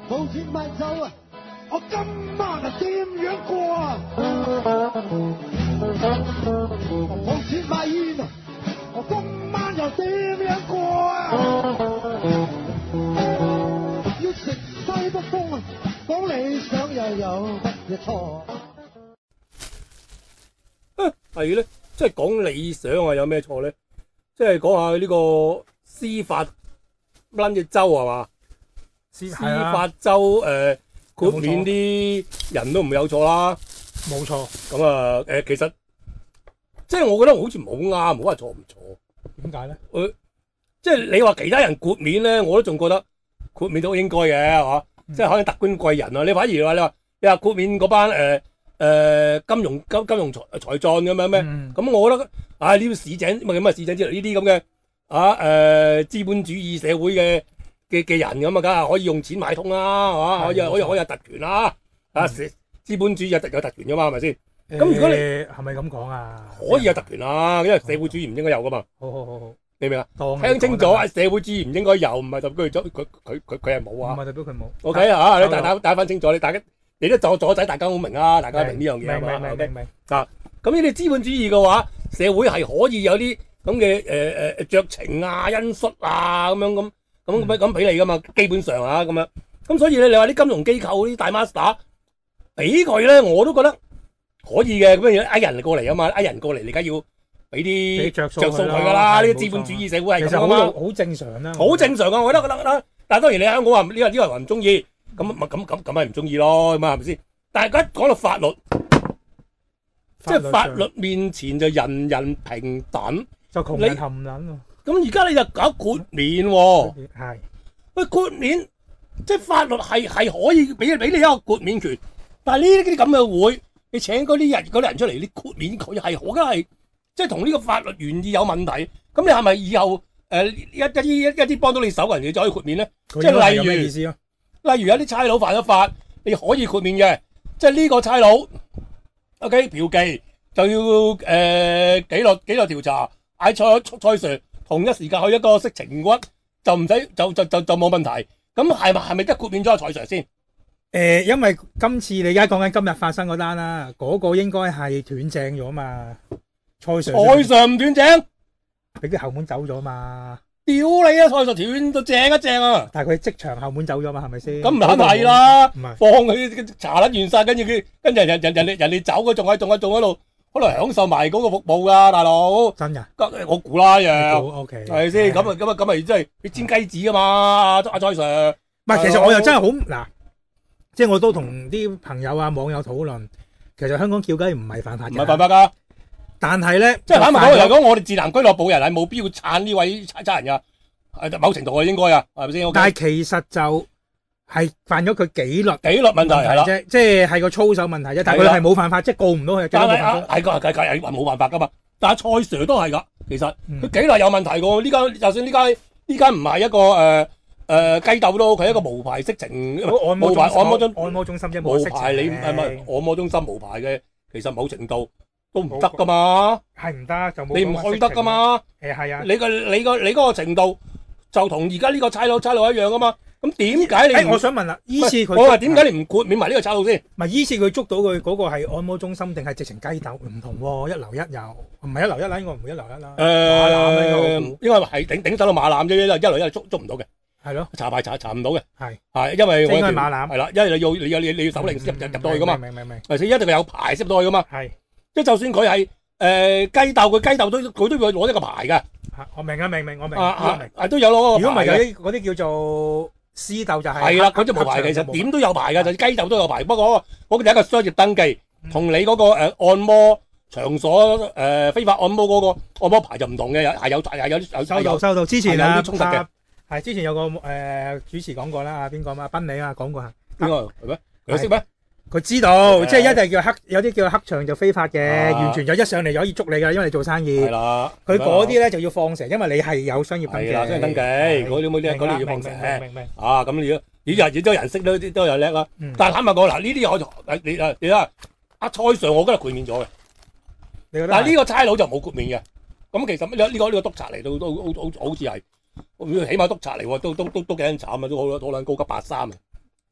冇錢買酒啊！我今晚啊點樣過啊？冇錢買煙啊！我今晚又點樣過啊？要食西北風啊！講理想又有乜嘢錯？ 係咧，即係講理想啊，有咩錯咧？即係講下呢個司法乜嘢州係嘛？司法州豁免啲人都唔會有錯啦。 冇錯。 咁啊其實即係我覺得好似冇啱，冇話錯唔錯。 點解咧？ 即係你話其他人豁免咧，我都仲覺得豁免都應該嘅係嘛？即係可能特官貴人啊，你反而話你話豁免嗰班金融財壯咁樣咩？咁我覺得呢啲市井咪咁啊市井之類呢啲咁嘅資本主義社會嘅人咁啊，梗係可以用錢買通啦，係嘛？可以有特權啦，資本主義有特權噶嘛，係咪先？咁如果你係咪咁講啊？ 可以有特權啦，因為社會主義唔應該有噶嘛。 好， 明唔明啊？聽清楚，社會主義唔應該有，唔係代表佢係冇啊。 唔係代表佢冇。 OK 你大家打翻清楚，你都左仔，大家好明啊，大家明呢樣嘢係嘛？ 明。 咁呢啲資本主義嘅話，社會係可以有啲咁嘅酌情啊、恩恤啊咁俾你噶嘛，基本上咁樣。咁所以你話啲金融機構啲大 master 俾佢咧，我都覺得可以嘅。咁樣呃人過嚟啊嘛，呃人過嚟你梗要俾啲着數佢噶啦。呢啲資本主義社會係咁啊嘛， 好正常啦。 好正常啊，我覺得。但係當然你香港話呢個人唔中意，咁咪唔中意咯，咁係咪先？但係一講到法律，即係法律面前就人人平等， 就窮人冚撚喎。 咁而家你就搞豁免喎， 係喂豁免，即係法律係可以俾你一個豁免權，但係呢啲咁嘅會，你請嗰啲人出嚟，你豁免佢係我覺得係即係同呢個法律原意有問題。咁你係咪以後一啲幫到你手嘅人，你就可以豁免咧？即係例如有啲差佬犯咗法，你可以豁免嘅，即係呢個差佬 OK 嫖妓就要紀律調查，嗌蔡 Sir 同一時間去一個色情屋，就唔使就冇問題。咁係咪即係豁免咗阿蔡 Sir 先？ 因為今次你而家講緊今日發生嗰單啦，嗰個應該係斷正咗嘛。蔡 Sir 唔斷正， 俾佢後門走咗嘛。 屌你啊！蔡 Sir 斷到正一正啊！ 但係佢即場後門走咗嘛，係咪先？ 咁唔肯係啦，放佢查撚完晒，跟住人哋走，佢仲喺度，可能享受埋嗰個服務噶，大佬。 真噶？ 我估啦又。 OK。 係咪先？咁咪真係你煎雞子噶嘛？阿蔡 Sir。 唔係，其實我又真係好嗱，即係我都同啲朋友啊、網友討論，其實香港叫雞唔係犯法嘅。唔係犯法㗎。但係咧，即係坦白講，我哋自南俱樂部人係冇必要撐呢位差人㗎，某程度係應該啊，係咪先？ 但係其實就係犯咗佢紀律問題係啦， 即係個操守問題啫。但係佢係冇犯法，即係告唔到佢。 但係冇辦法㗎嘛。但係蔡 Sir 都係㗎，其實佢紀律有問題㗎。呢間就算呢間唔係一個雞竇都，佢係一個無牌色情按摩中心啫， 無牌你係咪按摩中心無牌嘅？其實某程度都唔得噶嘛， 係唔得就冇。 你唔去得噶嘛？ 係啊。 你嗰個程度就同而家呢個差佬一樣噶嘛？咁點解你？ 我想問啦，依次佢我話點解你唔豁免埋呢個差佬先？ 唔係依次佢捉到佢嗰個係按摩中心定係直情雞竇唔同喎？一樓一又唔係一樓一啦，應該唔會一樓一啦。馬攬應該係頂手到馬攬啫，一樓一捉唔到嘅。 係咯， 查牌查唔到嘅。 係因為我應該係馬攬。 係啦，因為你要手令入到去噶嘛。 明。 或者一定有牌先入到去噶嘛。 係。 即係就算佢係雞竇，佢都要攞一個牌嘅。 我明，我明。 都有攞。 如果唔係嗰啲叫做私鬥就係。 係啦，嗰隻無牌其實點都有牌嘅，就雞竇都有牌。不過嗰個就係一個商業登記，同你嗰個按摩場所非法按摩嗰個按摩牌就唔同嘅，係有收到。之前有啲衝突嘅。 係之前有個主持講過啦，邊個嘛？賓利啊講過。 邊個係咩？佢識咩？ 佢知道，即係一定叫有啲叫黑場就非法嘅，完全就一上嚟就可以捉你噶，因為你做生意。 係啦， 佢嗰啲咧就要放蛇，因為你係有商業登記。 係啦，商業登記嗰啲要放蛇。 明。 咁你都人識都有叻啦。但係坦白講嗱，呢啲你睇阿蔡 Sir，我覺得豁免咗嘅。但係呢個差佬就冇豁免嘅。咁其實呢個督察嚟都好似係，起碼督察嚟喎，都幾撚慘啊，都好撚高級83啊。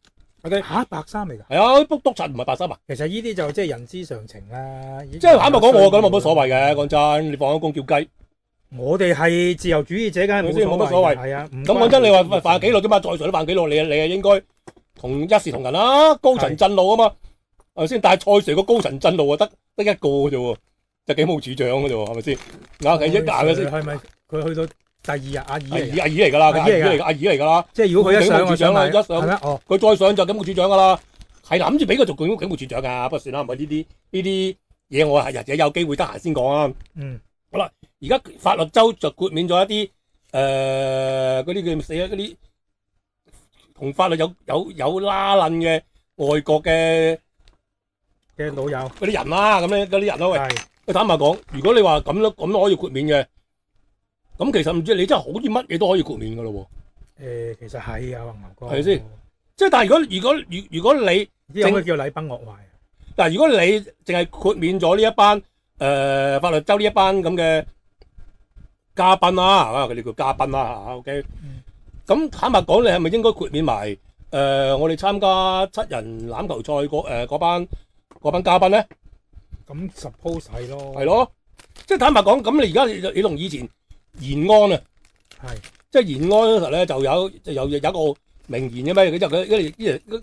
OK， 白衫嚟㗎？ 係啊，督察唔係白衫啊。 其實呢啲就即係人之常情啦。 即係坦白講，我覺得冇乜所謂嘅。講真，你放咗工叫雞， 我哋係自由主義者，梗係冇乜所謂。 係啊， 咁講真，你話犯紀律啫嘛，再上都犯紀律，你係應該同一視同仁啦，高層震怒啊嘛，係咪先？但係蔡 Sir 個高層震怒啊，得一個嘅啫喎，就警務處長嘅啫喎，係咪先？啱係一硬嘅先。 係咪佢去到第二日阿姨嚟㗎啦，阿姨嚟㗎啦。 即係如果佢一上警務處長啦，一上哦， 佢再上就警務處長㗎啦，係諗住俾佢做警務處長㗎，不過算啦，唔係呢啲嘢，我係日日有機會得閒先講啊。好啦，而家法律州就豁免咗一啲嗰啲叫死啊，嗰啲同法律有拉楞嘅外國嘅老友嗰啲人啦，咁咧嗰啲人咯，喂，坦白講，如果你話咁都可以豁免嘅，咁其實唔知你真係好似乜嘢都可以豁免噶咯喎。 其實係啊，黃牛哥， 係先？即係但係如果你有咩叫禮崩樂壞啊？ 但係如果你淨係豁免咗呢一班法律州呢一班咁嘅嘉賓啦，佢哋叫嘉賓啦嚇 ，OK。咁坦白講，你係咪應該豁免埋我哋參加7人欖球賽嗰班嘉賓咧？ 咁 suppose 係咯， 係咯，即係坦白講，咁你而家你同以前延安啊， 係即係延安嗰時候咧，就有一個名言嘅咩？佢就佢啲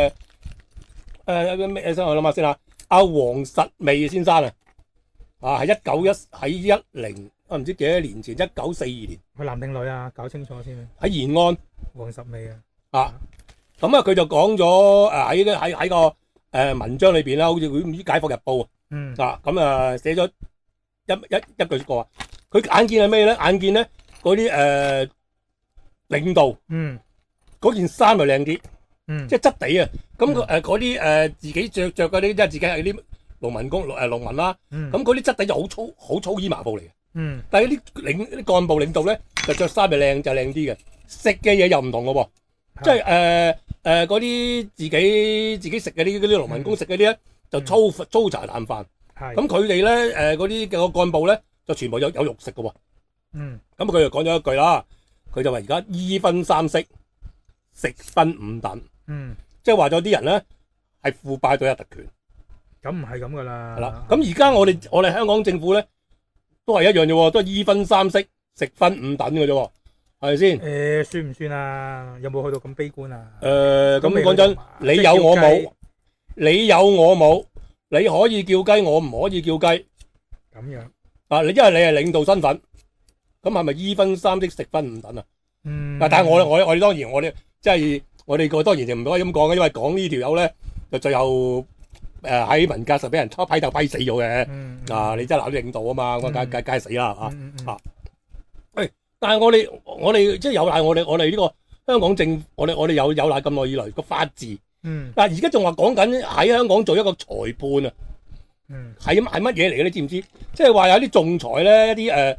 咩先？我諗下先啦。阿黃實未先生啊，係191唔知幾多年前，1942年。 佢男定女啊？搞清楚先。 喺延安。 黃實未啊？ 咁佢就講咗喺個文章裏邊啦，好似佢唔知《解放日報》咁寫咗一句話，佢眼見係咩咧？眼見咧嗰啲領導嗰件衫咪靚啲，即係質地啊。咁嗰啲自己着嗰啲，即係自己係啲農民啦。咁嗰啲質地就好粗衣麻布嚟嘅。但係啲幹部領導咧就着衫咪靚就靚啲嘅，食嘅嘢又唔同嘅喎。即係嗰啲自己食嘅啲農民工食嗰啲咧就粗茶淡飯。咁佢哋咧嗰啲嘅幹部咧就全部有肉食嘅喎。咁佢就講咗一句啦，佢就話而家衣分3色，食分5等。即係話咗啲人咧係腐敗到有特權。 咁唔係咁噶啦。係啦。 咁而家我哋香港政府咧都係一樣啫喎，都係衣分3色，食分5等嘅啫喎，係咪先？ 算唔算啊？有冇去到咁悲觀啊？ 咁講真，你有我冇，你有我冇，你可以叫雞，我唔可以叫雞。 咁樣你因為你係領導身份，咁係咪衣分3色，食分5等啊？但係我哋當然我哋即係我哋當然就唔可以咁講嘅，因為講呢條友咧就最後喺文革時俾人批鬥批死咗嘅。你真係鬧啲領導啊嘛，咁梗係死啦但係我哋即係有賴我哋呢個香港政府，我哋有賴咁耐以來個法治。但係而家仲話講緊喺香港做一個裁判啊。係乜嘢嚟嘅？你知唔知？即係話有啲仲裁咧，一啲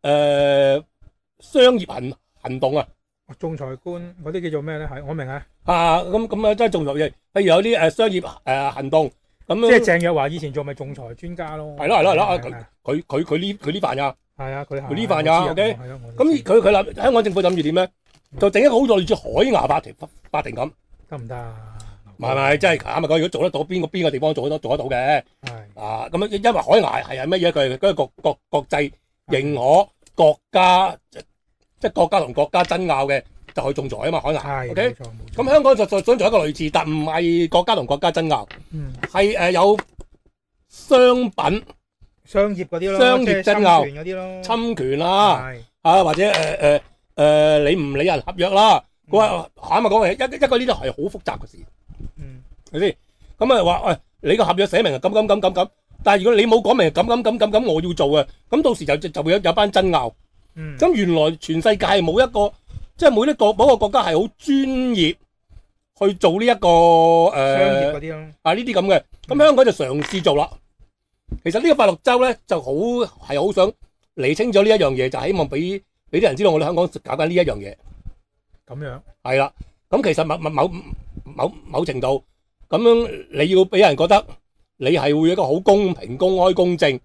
商業行動啊。 仲裁官嗰啲叫做咩咧？係我明啊。 咁即係仲裁嘅，譬如有啲商業行動咁。 即係鄭若驊以前做咪仲裁專家咯。 係咯。佢呢份㗎。係啊，佢呢份㗎。OK。咁佢諗香港政府諗住點咧？就整一個好類似海牙法庭咁。 得唔得啊？ 唔係，真係啱啊！如果做得到，邊個地方做得到嘅？係咁因為海牙係乜嘢？佢係嗰個國際認可國家，即係國家同國家爭拗嘅，就去仲裁啊嘛！海牙。OK。咁香港就想做一個類似，但唔係國家同國家爭拗，係有商品、 商業嗰啲咯， 商業爭拗嗰啲咯， 侵權啦，或者你唔理人合約啦。佢話坦白講係一個呢啲係好複雜嘅事。係先？咁話你個合約寫明係咁，但係如果你冇講明咁，我要做嘅，咁到時就會有班爭拗。咁原來全世界冇一個，即係每個國家係好專業去做呢一個商業嗰啲咯。 呢啲咁嘅，咁香港就嘗試做啦。其實呢個法律州咧就好想釐清咗呢一樣嘢，就希望俾啲人知道我哋香港搞緊呢一樣嘢。 咁樣係啦，咁其實某程度咁樣，你要俾人覺得你係會一個好公平、公開、公正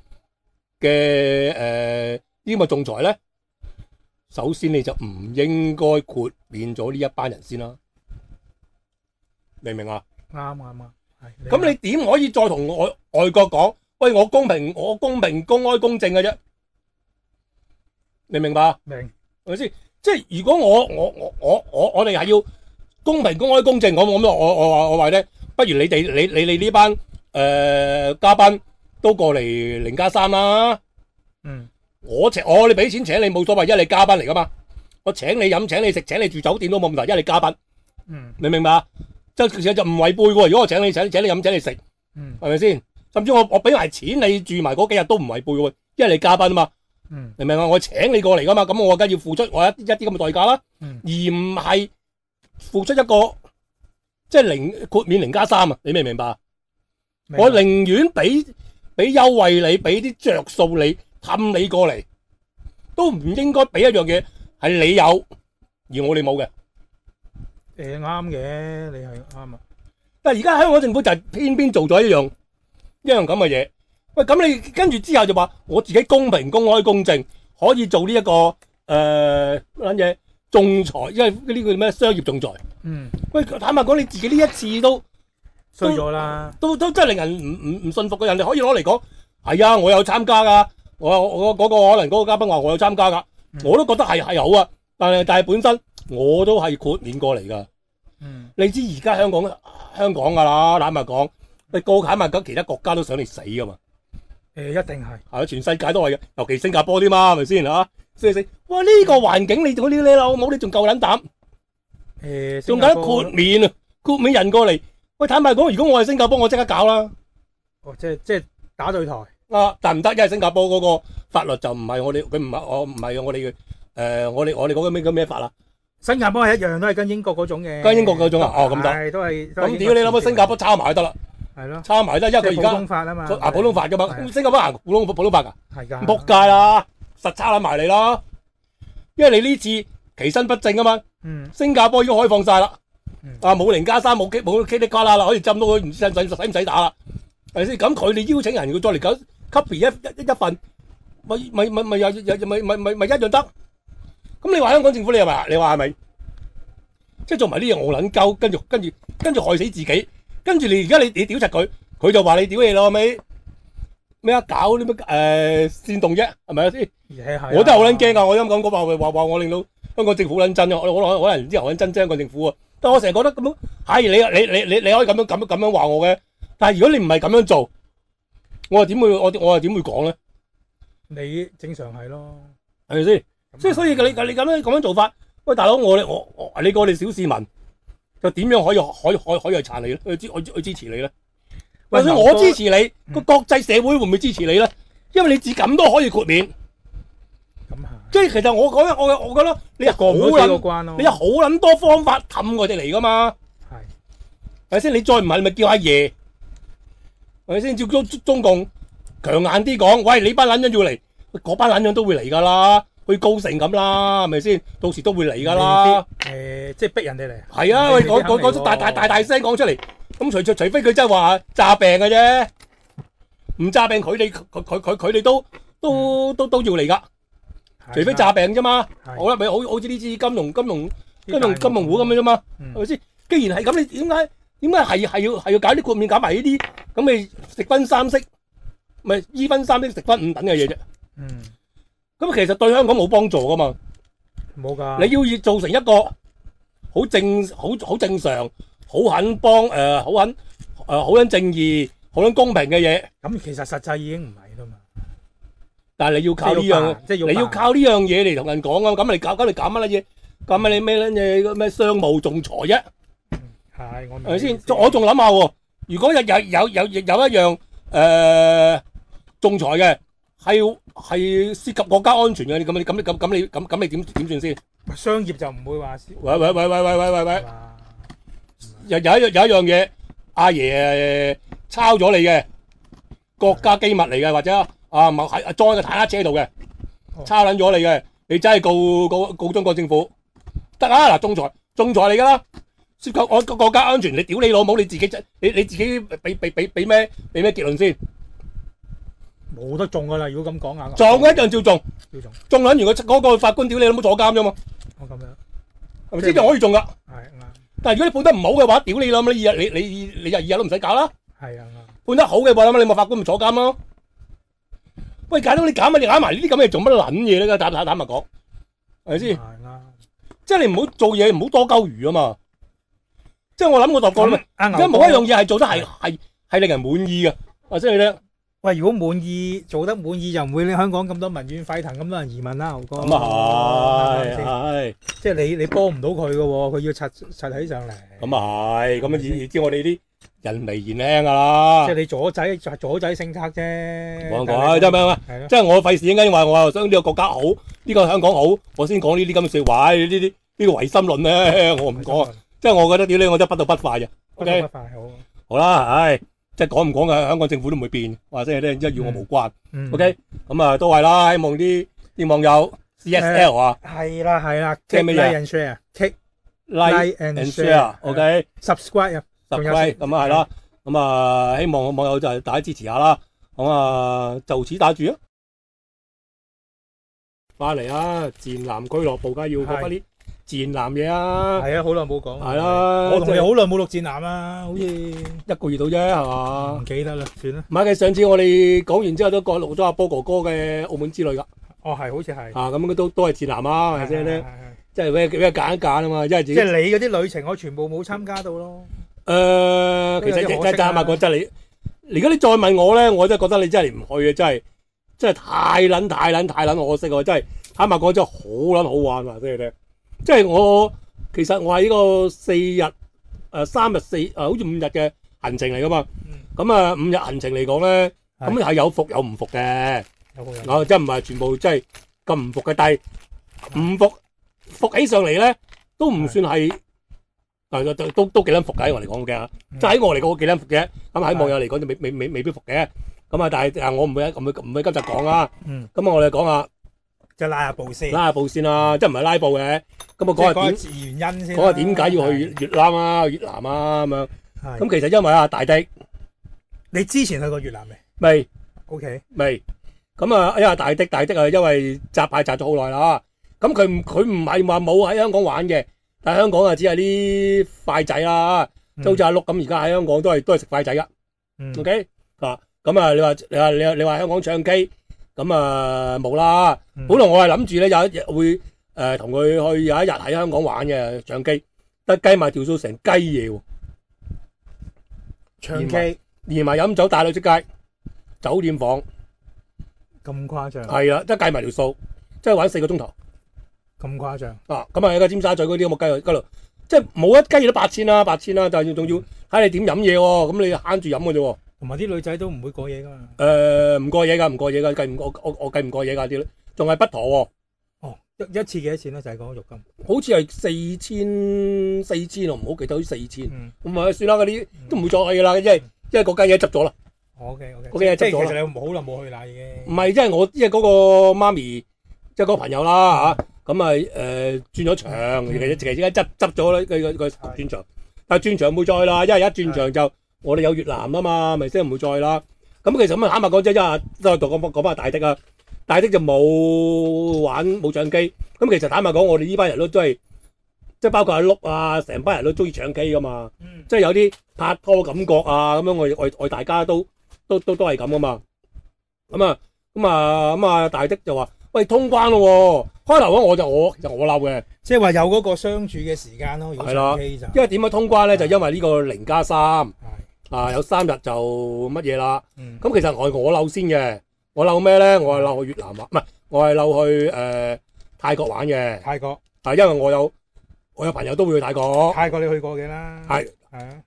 嘅呢個仲裁咧，首先你就唔應該豁免咗呢一班人先啦。 明唔明啊？ 啱啱啊，係。 咁你點可以再同外國講？喂，我公平、公開、公正嘅啫，你明白？ 明係咪先？即係如果我哋係要公平、公開、公正，我話咧，不如你哋你呢班嘉賓都過嚟0+3啦。我哋俾錢請你冇所謂，因為你嘉賓嚟噶嘛。我請你飲、請你食、請你住酒店都冇問題，因為你嘉賓。你明白？其實就唔違背喎。如果我請你飲、請你食，係咪先？甚至我俾埋錢你住埋嗰幾日都唔違背喎，因為你嘉賓啊嘛。明唔明啊？我請你過嚟噶嘛，咁我梗要付出我一啲咁嘅代價啦，而唔係付出一個即係豁免0+3啊！你明唔明白？我寧願俾優惠你，俾啲着數你，氹你過嚟，都唔應該俾一樣嘢係你有而我哋冇嘅。 啱嘅，你係啱啊。 但係而家香港政府就係偏偏做咗一樣咁嘅嘢。喂，咁你跟住之後就話我自己公平、公開、公正，可以做呢一個乜嘢仲裁，因為呢個咩商業仲裁。喂，坦白講，你自己呢一次都衰咗啦， 都真係令人唔信服嘅。人哋可以攞嚟講，係啊，我有參加噶，我嗰個可能嗰個嘉賓話我有參加噶，我都覺得係好啊。但係本身我都係豁免過嚟噶。你知而家香港噶啦，坦白講，你告坦白講，其他國家都想你死噶嘛。 一定係， 係全世界都係嘅，尤其新加坡啲嘛，係咪先嚇？死！哇！呢個環境你老母，你仲夠撚膽？仲夠得豁免啊？豁免人過嚟。喂，坦白講，如果我係新加坡，我即刻搞啦。 即係打對台啊！但唔得，因為新加坡嗰個法律就唔係我哋，佢唔係我哋嘅我哋嗰個咩法啦？ 新加坡係一樣，都係跟英國嗰種嘅。 跟英國嗰種啊？哦，咁得。 都係。 咁屌你諗下新加坡抄埋就得啦。 係咯， 抄埋得，因為佢而家普通法啊嘛， 普通法噶嘛，新加坡行普通法噶， 係噶， 仆街啦，實抄埋你啦，因為你呢次其身不正啊嘛，新加坡已經開放晒啦，冇0+3冇 K 啲瓜啦，可以浸到佢唔知使唔使打啦，係咪先？咁佢哋邀請人要再嚟搞 copy 一份，咪一樣得？咁你話香港政府你話係咪？即係做埋呢樣戇撚鳩，跟住害死自己。跟住你而家你屌柒佢，佢就話你屌你咯，咪咩啊？搞啲咩煽動啫，係咪先？我都係好撚驚啊！我因咁講話我令到香港政府好撚憎啊！我可能之後好撚憎香港政府啊！但我成日覺得咁樣係你可以咁樣話我嘅，但係如果你唔係咁樣做，我又點會講咧？ 你正常係咯， 係咪先？即係所以你咁樣做法，喂大佬你個我哋小市民。就點樣可以去撐你咧？去支持你咧？或者我支持你，個國際社會會唔會支持你咧？因為你自咁都可以豁免， 咁係。 即係其實我覺得你過唔到呢個關咯。你有好撚多方法氹我哋嚟噶嘛？係咪先？你再唔係你咪叫阿爺，係咪先？照中共強硬啲講，喂你班撚樣要嚟，嗰班撚樣都會嚟噶啦。去高盛咁啦，係咪先？到時都會嚟噶啦。 即係逼人哋嚟。 係啊，喂，講出大聲講出嚟。咁除非佢真係話詐病嘅啫，唔詐病佢哋都要嚟噶。除非詐病啫嘛。好啦，咪好似呢支金融會咁樣啫嘛，係咪先？既然係咁，你點解係要搞啲豁免，搞埋呢啲咁嘅食分三色，咪衣分三色食分五等嘅嘢啫？咁其實對香港冇幫助噶嘛， 冇㗎。 你要做成一個好正常、好肯幫好撚正義、好撚公平嘅嘢。 咁其實實際已經唔係啦嘛。 但係你要靠呢樣，你要靠呢樣嘢嚟同人講啊。咁你搞乜嘢？搞乜你咩撚嘢？咩商務仲裁啫？ 係，我明。 係咪先？我仲諗下喎，如果有一樣仲裁嘅。係涉及國家安全嘅，咁你點算先？ 商業就唔會話。 喂，有一樣嘢，阿爺抄咗你嘅國家機密嚟嘅，或者係裝喺個坦克車度嘅，抄撚咗你嘅，你真係告中國政府得啊！嗱，仲裁嚟噶啦，涉及我國家安全，你屌你老母，你自己俾咩結論先？ 冇得中噶啦！如果咁講啊， 撞一樣照中，中撚完嗰個法官屌你老母坐監啫嘛。 我咁樣， 係咪先就可以中噶？ 係啱。 但係如果你判得唔好嘅話，屌你啦，咁你日都唔使搞啦。 係啊， 判得好嘅話，你咪法官咪坐監咯。喂，搞到你搞埋呢啲咁嘅做乜撚嘢咧？坦白講，係咪先？即係你唔好做嘢，唔好多鳩餘啊嘛。即係我諗我度過啦，而家冇一樣嘢係做得係令人滿意嘅。或者你咧， 喂，如果做得滿意，就唔會令香港咁多民怨沸騰，咁多人移民啦，牛哥。 咁啊係， 即係你幫唔到佢嘅喎，佢要拆起上嚟。 咁啊係，咁啊知我哋啲人微言輕噶啦。 即係你阻仔政策啫。 冇講，即係咩？即係我費事應該話我又想呢個國家好，呢個香港好，我先講呢啲咁嘅説話。呢個唯心論咧，我唔講。即係我覺得屌你，我真係不到不快嘅。 不到不快好啦，唉，即係講唔講嘅，香港政府都唔會變，或者咧，即係與我無關。OK，咁啊都係啦，希望啲網友 CSL 啊， 係啦， 即係咩嘢 ？Like and share，click like and share，OK，subscribe 啊， 咁啊係啦，咁啊希望網友就係大家支持下啦，咁啊就此打住啊，翻嚟啊，賤男俱樂部梗係要講翻啲賤男嘢啊！ 係啊，好耐冇講。 係啦， 我同你好耐冇錄賤男啦，好似 1個月到啫，係嘛？ 唔記得啦，算啦。 唔係嘅，上次我哋講完之後都錄咗阿波哥哥嘅澳門之旅㗎。 哦，係，好似係。 啊，咁都係賤男啊，係咪先咧？即係俾佢揀一揀啊嘛，因為自己。即係你嗰啲旅程，我全部冇參加到咯。 其實坦白講真係你，如果你再問我咧，我真係覺得你真係唔去嘅，真係太撚可惜喎！真係坦白講真係好撚好玩啊！真係咧。即係其實我係呢個4日3日4好似5日嘅行程嚟噶嘛。咁啊5日行程嚟講咧，咁係有服有唔服嘅。我真唔係全部真係咁唔服嘅，但係唔服起上嚟咧，都唔算係都幾撚服嘅。喺我嚟講嘅，即係喺我嚟講幾撚服嘅。咁喺網友嚟講就未必服嘅。咁啊，但係我唔會今集講啊。咁我哋講下。 即係拉下布先啦，即係唔係拉布嘅。咁啊講下原因先。 講下點解要去越南啊、越南啊咁樣。咁其實因為大迪， 你之前去過越南未？ 未。 OK。 未。咁啊，因為大迪啊，因為紮牌紮咗好耐啦。咁佢唔係話冇喺香港玩嘅，但係香港啊只係啲快仔啦，就好似阿碌咁，而家喺香港都係食快仔噶。OK。咁啊，你話香港唱機。咁啊冇啦，本來我係諗住咧有一日會同佢去有一日喺香港玩嘅唱機，得計埋條數成雞嘢喎。 唱機連埋飲酒帶女出街，酒店房咁誇張？係啊，得計埋條數，即係玩4個鐘頭。 咁誇張？ 啊，咁啊，喺個尖沙咀嗰啲咁嘅雞嗰度，即係冇一雞都8000啦，但係仲要睇你點飲嘢喎，咁你慳住飲嘅啫喎。 同埋啲女仔都唔會過夜噶嘛？ 唔過夜㗎，我計唔過夜㗎啲，仲係不妥喎。 哦，一次幾多錢咧？就係講肉金， 好似係4000，我唔好記得，好似4000。咁啊，算啦，嗰啲都唔會再去㗎啦，因為嗰間嘢執咗啦。 OK， 嗰間嘢執咗啦。 其實你好耐冇去啦，已經。唔係，因為嗰個媽咪，即係嗰個朋友啦嚇，咁啊轉咗場，其實而家執咗啦，佢轉場，但係轉場唔會再去啦，因為一轉場就。我哋有越南啊嘛，咪先唔會再啦。咁其實咁坦白講啫，都係講翻大的啊。大的就冇唱機。咁其實坦白講，我哋呢班人都係，即係包括阿碌啊，成班人都中意唱機噶嘛。即係有啲拍拖感覺啊，咁樣我大家都係咁噶嘛。咁啊，大的就話：喂，通關咯喎！開頭其實我嬲嘅， 即係話有嗰個相處嘅時間咯。係啦， 因為點樣通關咧？就因為呢個0+3。有3日就乜嘢啦？咁其實我嬲先嘅，我嬲咩咧？我係嬲去越南玩，唔係我係嬲去泰國玩嘅。 泰國因為我有朋友都會去泰國。 泰國你去過嘅啦。係啊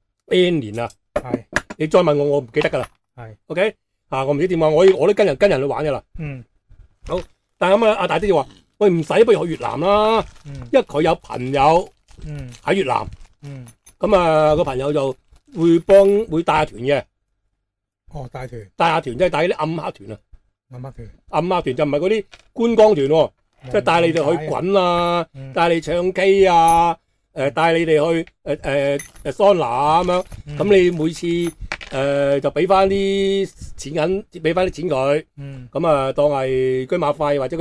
，N 年啦。係。你再問我唔記得㗎啦。 係。OK。 我唔知點啊，我都跟人去玩㗎啦。好，但係咁阿大啲就話：喂，唔使，不如去越南啦。因為佢有朋友喺越南。咁啊，個朋友就。會帶下團嘅。 哦，帶下團即係帶啲暗黑團啊。 暗黑團就唔係嗰啲觀光團喎，即係帶你哋去滾啊，帶你唱 K 啊，帶你哋去桑拿咁樣。咁你每次就俾翻啲錢銀，俾翻啲錢佢。咁啊當係車馬費或者佢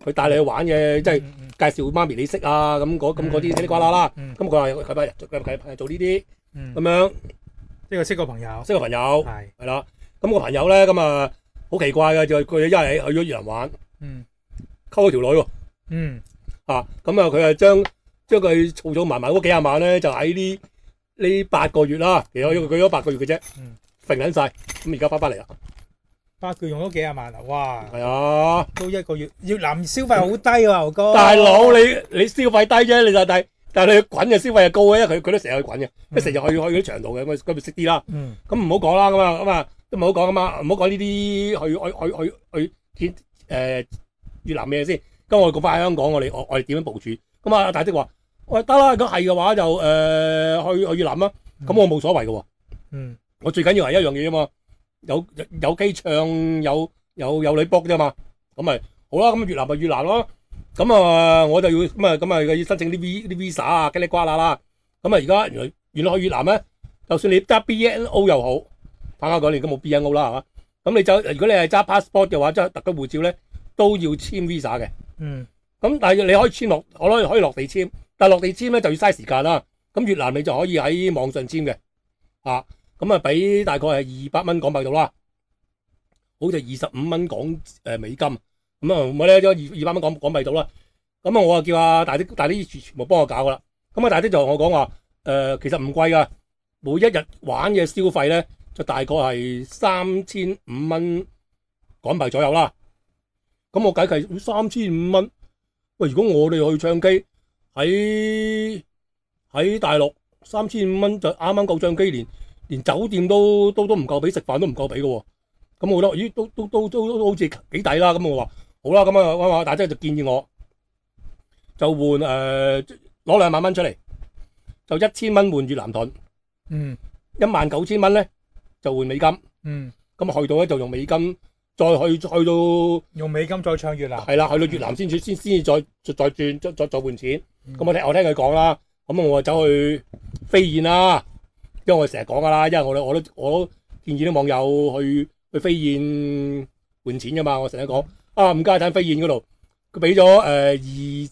佢帶你去玩嘅，即係介紹媽咪你識啊，咁嗰啲嘰哩呱啦啦。咁佢話佢做呢啲咁樣， 呢個識個朋友， 係啦。咁個朋友咧咁啊好奇怪嘅，就佢一係去咗越南玩，溝咗條女喎。咁啊佢啊將佢儲埋嗰幾廿萬咧，就喺呢8個月啦，其實佢咗8個月嘅啫，揈緊晒，咁而家翻嚟啦。 8個月用咗幾廿萬啊！哇， 係啊， 都1個月。越南消費好低喎，牛哥。 大佬你消費低啫，你就但係你滾嘅消費又高嘅，因為佢都成日去滾嘅，即係成日去嗰啲長途嘅，咁咪識啲啦。咁唔好講啦，咁啊都唔好講啊嘛，唔好講呢啲去越南嘅嘢先。咁我哋講翻香港，我哋點樣部署？咁啊大職話：喂得啦，如果係嘅話就去越南啦。咁我冇所謂嘅喎。我最緊要係一樣嘢啊嘛，有機唱有女 book 啫嘛。咁咪好啦，咁越南咪越南咯。咁啊我就要咁啊要申請啲 visa 啊，嘰哩呱啦啦。咁啊而家原來去越南咧，就算你揸 BNO 又好，坦白講你而家冇 BNO 啦係嘛。咁你如果你係揸 passport 嘅話，即係特區護照咧，都要簽 visa 嘅。咁但係你可以簽可以落地簽，但係落地簽咧就要嘥時間啦。咁越南你就可以喺網上簽嘅。咁啊俾大概係200蚊港幣度啦，好似25蚊美金。咁啊我咧咗200蚊港幣度啦。咁啊我啊叫阿大啲全部幫我搞噶啦。咁啊大啲就同我講話其實唔貴噶，每一日玩嘅消費咧就大概係3500蚊港幣左右啦。咁我計3500蚊，喂，如果我哋去唱機喺大陸3500蚊就啱啱夠唱機，連酒店都唔夠俾，食飯都唔夠俾嘅喎。咁我覺得咦都好似幾抵啦。咁我話好啦，咁啊大姐就建議我就換攞2萬蚊出嚟，就1000蚊換越南盾，19000蚊咧就換美金。咁去到咧就用美金。再去到用美金再唱越南， 係啦，去到越南先至再轉再換錢。咁我聽佢講啦，咁我就走去飛燕啦，因為我成日講噶啦，因為我都建議啲網友去飛燕換錢噶嘛，我成日講唔該睇飛燕嗰度，佢俾咗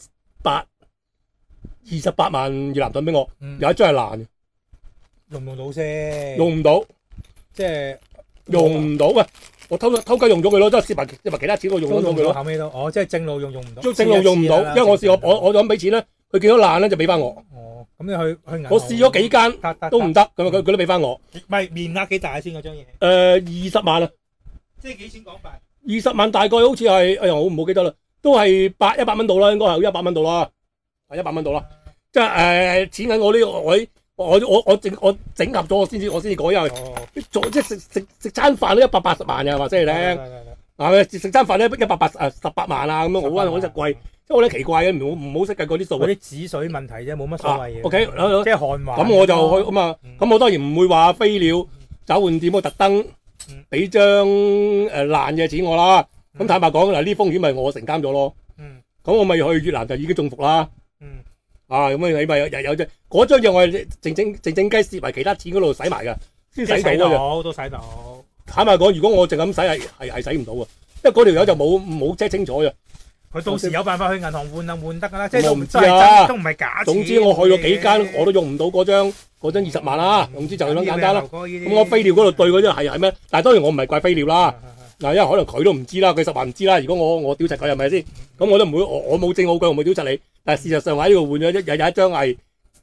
28萬越南盾俾我，有一張係爛嘅， 用唔用到先？ 用唔到， 即係用唔到啊！我偷雞用咗佢咯，即係蝕埋其他錢我用咗佢咯。 後尾都即係正路用唔到。 正路用唔到，因為我試過我諗俾錢咧，佢見到爛咧就俾翻我。 咁你去銀行？我試咗幾間都唔得，咁佢都俾翻我。 唔係面額幾大先嗰張嘢 ？20萬啊！ 即係幾錢港幣 ？20萬大概好似係，哎呀我唔好記得啦，都係100蚊到啦，應該係100蚊到啦，100蚊到啦。即係錢銀我整合咗我先至講，因為即係食餐飯都180萬嘅，話俾你聽。係咪食餐飯咧18萬啊咁樣？我覺得貴，即係我覺得奇怪嘅，唔好識計嗰啲數。 嗰啲紙水問題啫，冇乜所謂嘅。 OK， 即係韓華。 咁我就去咁啊，咁我當然唔會話飛鳥找換店我特登俾張爛嘅錢我啦。咁坦白講嗱，呢風險咪我承擔咗咯。咁我咪去越南就已經中伏啦。咁你咪有隻嗰張嘢，我係靜雞蝕埋其他錢嗰度使埋㗎，先使到嘅。 都使到。 坦白講，如果我淨咁使係使唔到嘅，因為嗰條友就冇 check 清楚嘅。 佢到時有辦法去銀行換得㗎啦，即係我唔知啊， 都唔係假錢。 總之我去咗幾間，我都用唔到嗰張20萬啦。總之就咁簡單啦。咁我飛鳥嗰度對嗰啲係咩？但係當然我唔係怪飛鳥啦。嗱，因為可能佢都唔知啦，佢實話唔知啦。如果我屌柒佢係咪先？咁我都唔會，我冇證冇據，我唔會屌柒你。但係事實上喺呢度換咗有一張係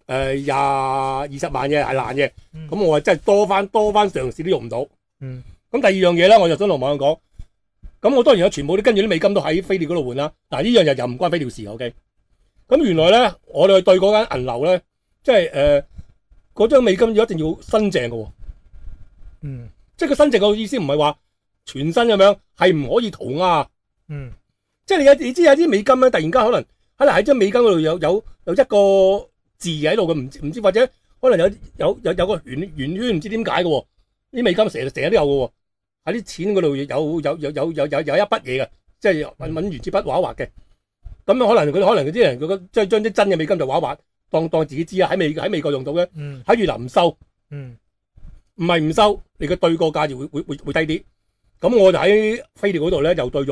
20萬嘅係爛嘅。咁我真係多翻嘗試都用唔到。咁第二樣嘢咧，我就想同網友講。咁我當然有全部啲跟住啲美金都喺飛鳥嗰度換啦。嗱，呢樣又唔關飛鳥事 ，OK。咁原來咧，我哋去對嗰間銀樓咧，即係嗰張美金要一定要新淨嘅喎。即係個新淨嘅意思唔係話全新咁樣，係唔可以塗鴉。即係你知有啲美金咧，突然間可能喺張美金嗰度有一個字喺度嘅，唔知或者可能有個圓圈，唔知點解嘅喎。啲美金成日都有嘅喎。喺啲錢嗰度有一筆嘢嘅，即係揾原子筆畫一畫嘅。咁可能佢啲人即係將啲真嘅美金就畫一畫，當自己知啊。喺美國用到嘅，喺越南唔收，唔係唔收，你嘅對個價就會低啲。咁我就喺飛鳥嗰度咧，又對咗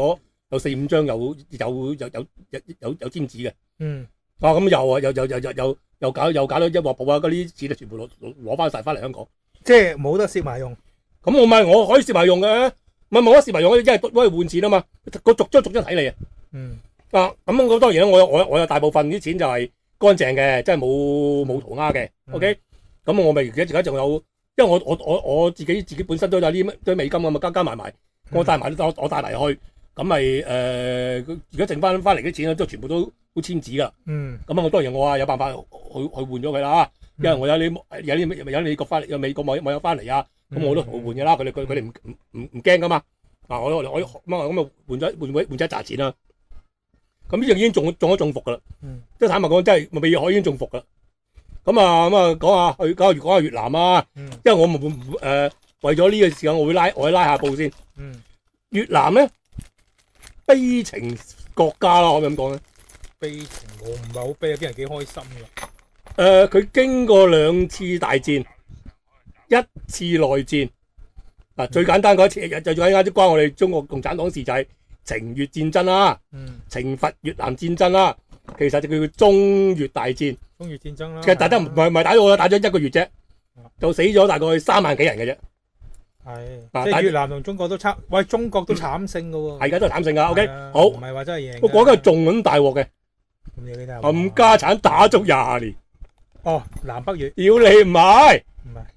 有4-5張有簽字嘅。 嗯。 咁又搞到一鑊泡啊！嗰啲錢就全部攞翻晒翻嚟香港， 即係冇得蝕埋用。 咁我咪我可以蝕埋用嘅，咪冇得蝕埋用，因為都係換錢啊嘛，個逐張睇你啊。 嗯。 咁我當然啦，我有大部分啲錢就係乾淨嘅，即係冇塗鴉嘅。OK，咁我咪而家仲有，因為我自己本身都有啲美金啊嘛，加埋，我帶埋去，咁咪而家剩翻嚟啲錢咧，都全部都簽紙噶。咁我當然我有辦法去換咗佢啦，因為我有啲美國翻嚟，有美國網友翻嚟啊，咁我都同佢換嘅啦。佢哋唔驚噶嘛。我咁啊換咗一紮錢啦。咁呢樣已經中咗伏噶啦。即係坦白講，真係未海已經中伏噶啦。咁啊講下越南啊，因為我為咗呢個時間，我會拉下布先。越南咧悲情國家啦，可唔可以咁講咧？ 悲情我唔係好悲啊，啲人幾開心㗎。 佢經過2次大戰，1次內戰。最簡單嗰一次就最簡單啲關我哋中國共產黨事就係懲越戰爭啦，懲罰越南戰爭啦，其實就叫中越大戰。 中越戰爭啦。 其實大家唔係打咗打咗1個月啫，就死咗大概3萬幾人嘅啫。 係，即係越南同中國都中國都慘勝㗎喎。 係㗎，都係慘勝㗎。OK，好。 唔係話真係贏。 我講緊係仲咁大鑊嘅。冚家產打足20年。 哦，南北越。 屌你唔係。 唔係。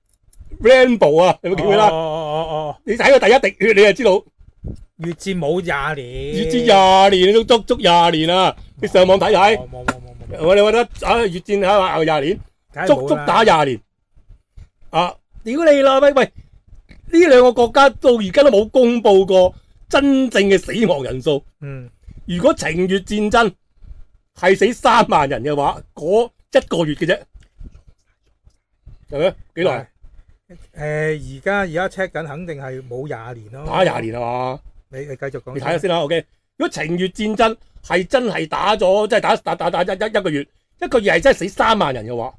Rambo 啊，有冇見佢啦？哦。你睇過第一滴血，你就知道。 越戰冇20年。 越戰20年，都足20年啊！你上網睇睇。冇。我哋覺得越戰嚇20年，足打20年。屌你啦！喂，呢2個國家到而家都冇公布過真正嘅死亡人數。如果懲越戰爭係死3萬人嘅話，嗰1個月嘅啫，係咪？幾耐？ 而家 check 緊，肯定係冇20年咯。 打20年係嘛？ 你繼續講。 你睇下先啦。OK， 如果懲越戰爭係真係打咗，即係打一個月，1個月係真係死3萬人嘅話。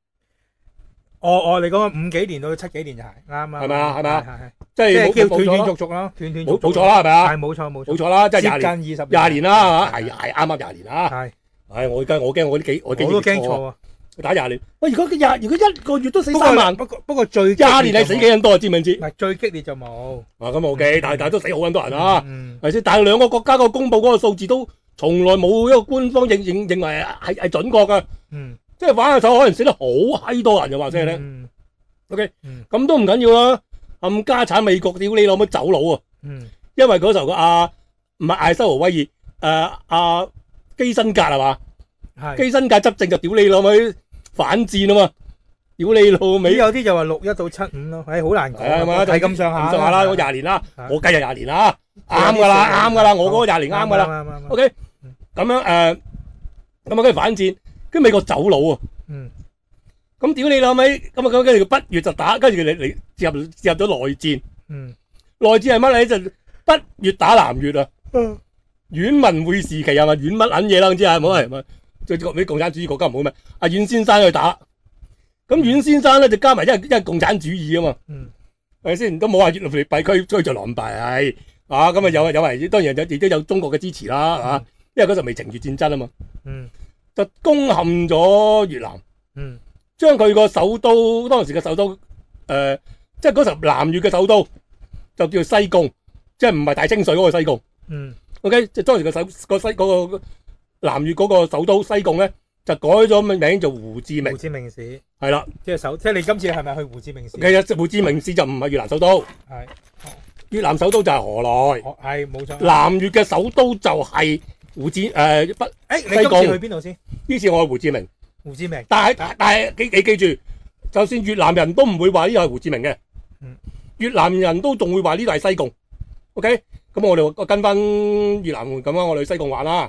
你講5幾年到7幾年就係啱啊，係咪啊？係咪啊？即係叫斷斷續續咯，斷斷續續。冇錯啦，係咪啊？係冇錯啦，即係20年啦，係啱20年啊。係，我驚我啲我都驚錯啊！打20年，喂，如果1個月都死3萬， 不過最 20年係死幾人多啊？知唔知？ 唔係最激烈就冇。 咁 OK，但係都死好撚多人啊，係先？但係2個國家個公佈嗰個數字都從來冇一個官方認為係準確㗎。即係玩下手可能死得好閪多人就話聲咧。OK，咁都唔緊要啦。冚家產美國屌你老母走佬啊！因為嗰時候唔係艾修羅威爾，基辛格係嘛？基辛格執政就屌你老母反戰啊嘛！屌你老味。 有啲就話61到75咯，好難講。係嘛？ 係咁上下啦，我20年啦，我計就20年啦，啱㗎啦，我嗰個20年啱㗎啦。OK，咁樣跟住反戰。跟美國走佬啊！咁屌你老味，咁跟住北越就打，跟住佢嚟入咗內戰。內戰係乜咧？就北越打南越啊！阮文會時期係咪阮乜撚嘢啦？唔知係冇係咪？最國美共產主義國家唔好咩？阮先生去打，咁阮先生咧就加埋因為共產主義啊嘛。係咪先？都冇話越嚟弊區追著狼狽係咁啊有為當然亦都有中國嘅支持啦因為嗰時未懲越戰爭啊嘛。就攻陷咗越南，將佢個首都當時嘅首都，即係嗰時候南越嘅首都就叫西貢，即係唔係大清水嗰個西貢。OK， 即係當時嗰個南越嗰個首都西貢咧，就改咗名做胡志明。 胡志明市係啦， 即係你今次係咪去胡志明市？ 其實胡志明市就唔係越南首都， 係越南首都就係河內， 係冇錯。 南越嘅首都就係胡志你今次去邊度先？ 呢次我去胡志明。 胡志明。 但係你記住，就算越南人都唔會話呢度係胡志明嘅。越南人都仲會話呢度係西貢。OK， 咁我哋跟翻越南咁樣，我哋去西貢玩啦。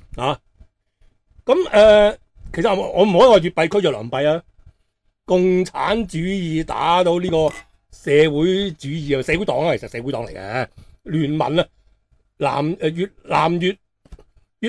咁其實我唔可以話越幣驅逐良幣啊。共產主義打到呢個社會主義社會黨啊，其實社會黨嚟嘅聯盟啊，越南越係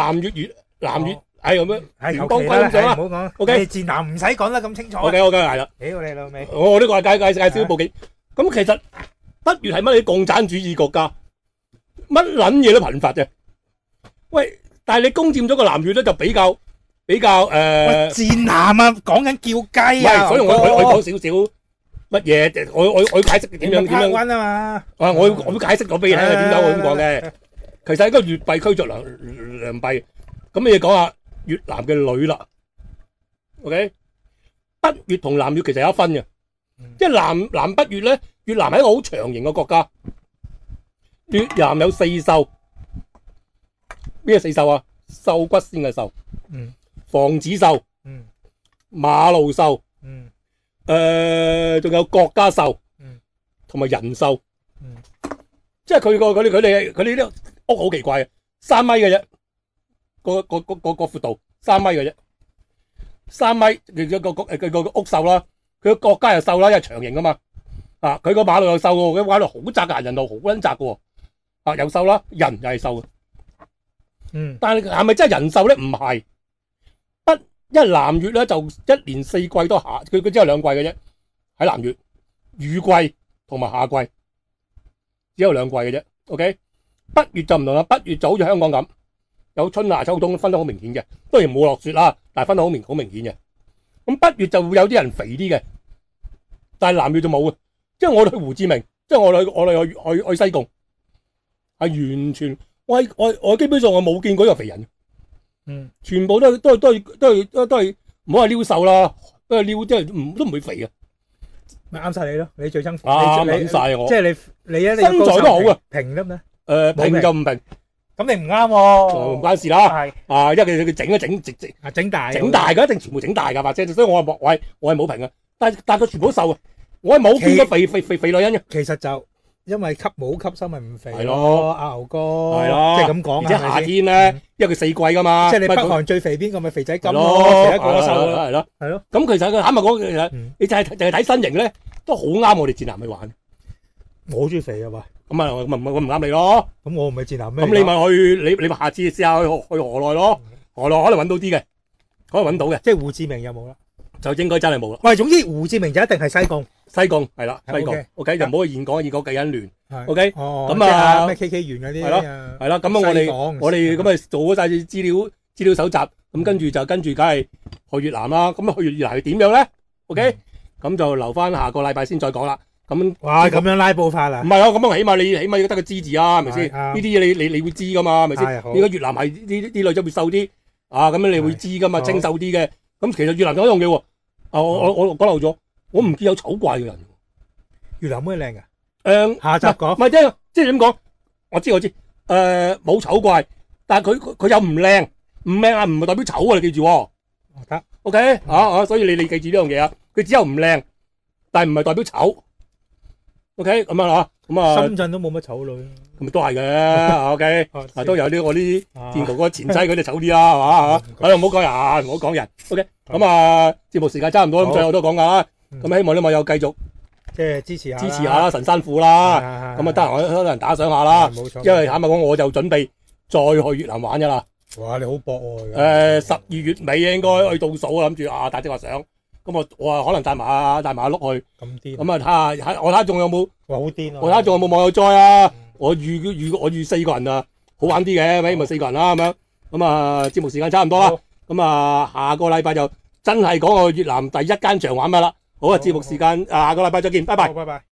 咁樣，聯邦軍咁上啦。唔好講 ，OK， 戰艦唔使講得咁清楚。OK， 係啦。屌你老味！我呢個係介紹報警。咁其實北越係乜嘢共產主義國家？ 乜撚嘢都頻發啫。喂，但係你攻佔咗個南越咧，就比較喂戰艦啊，講緊叫雞啊， 所以我講少少乜嘢，我解釋點樣溫啊嘛。 我解釋咗俾你聽點解我咁講嘅。其實係個越幣驅逐良幣，咁你講下越南嘅女啦。OK， 北越同南越其實有一分嘅，即係南北越咧，越南係一個好長型嘅國家。越南有4獸，咩4獸啊？獸骨仙嘅獸，房子獸，馬路獸，仲有國家獸，同埋人獸。即係佢哋啲屋好奇怪嘅，3米嘅啫，個闊度3米嘅啫，3米佢個屋瘦啦，佢個國家又瘦啦，因為長型啊嘛，佢個馬路又瘦喎，佢馬路好窄嘅，行人路好撚窄嘅喎，又瘦啦，人又係瘦嘅，但係係咪真係人瘦咧？唔係，因為南越咧就1年4季都夏，佢只有2季嘅啫，喺南越雨季同埋夏季。只有2季嘅啫 ，OK。北越就唔同啦，北越就好似香港咁，有春夏秋冬分得好明顯嘅，當然冇落雪啦，但係分得好明顯嘅。咁北越就會有啲人肥啲嘅，但係南越就冇嘅。即係我哋去胡志明，即係我哋去西貢，係完全我基本上我冇見過一個肥人，全部都係唔好話撩瘦啦，都係撩，即係都唔會肥嘅。 咪啱晒你咯，你最憎肥， 啱晒我。 即係你身材都好嘅， 平得咩？ 平就唔平， 咁你唔啱喎， 唔關事啦。係因為佢整大嘅，一定全部整大㗎或者，所以我係冇平嘅。但係佢全部都瘦嘅，我係冇見過肥女人嘅。 其實就因為冇吸收咪唔肥係咯， 阿牛哥係咯， 即係咁講。 而且夏天咧，因為佢4季㗎嘛， 即係你北韓最肥邊個咪肥仔金咯，肥一個瘦咯，係咯。 咁其實佢坦白講，其實你就係睇身形咧，都好啱我哋戰艦去玩。 我中意肥啊嘛， 咁啊，我唔啱你咯。咁我唔係戰艦咩？ 咁你咪去，你咪下次試下去河內咯，河內可能揾到啲嘅，可能揾到嘅。 即係胡志明有冇啦？ 就應該真係冇啦。 喂，總之胡志明就一定係西貢。 西貢係啦，西貢。OK，就唔好去現講計緊亂。OK， 咁啊咩 KK 園嗰啲。 係咯，咁我哋咁啊做咗晒資料搜集，咁跟住梗係去越南啦。咁去越南係點樣咧 ？OK，咁就留翻下個禮拜先再講啦。 哇，咁樣拉布法啦？ 唔係啊，咁啊，起碼要得個知字啊，係咪先？呢啲嘢你會知噶嘛，係咪先？如果越南係啲女仔會瘦啲咁樣你會知噶嘛，清瘦啲嘅。咁其實越南有一樣嘢喎，我講漏咗，我唔見有醜怪嘅人。 越南咩靚㗎？下集講。 唔係即係點講？我知冇醜怪，但係佢又唔靚，唔靚啊，唔係代表醜啊，你記住。得。OK，所以你記住呢樣嘢啊，佢只有唔靚，但係唔係代表醜。OK，咁啊深圳都冇乜醜女， 咁都係嘅。OK，都有啲我啲戰國嗰前妻嗰啲醜啲啦，係嘛嚇？唔好講人。OK，咁節目時間差唔多，咁最後都講噶啦。咁希望啲網友繼續即係支持下啦，神山虎啦。咁得閒我可能打賞下啦。冇錯。因為坦白講，我就準備再去越南玩噶啦。 哇！你好搏喎。 12月尾應該去倒數，諗住大隻話相。咁我可能帶埋阿碌去，咁癲，咁我睇下仲有冇， 哇好癲啊！ 我睇下仲有冇網友載啊！我預4個人啊，好玩啲嘅，咪4個人啦咁樣。咁節目時間差唔多啦，咁下個禮拜就真係講個越南第1間場玩乜啦。好啊，節目時間下個禮拜再見，拜拜。 拜拜。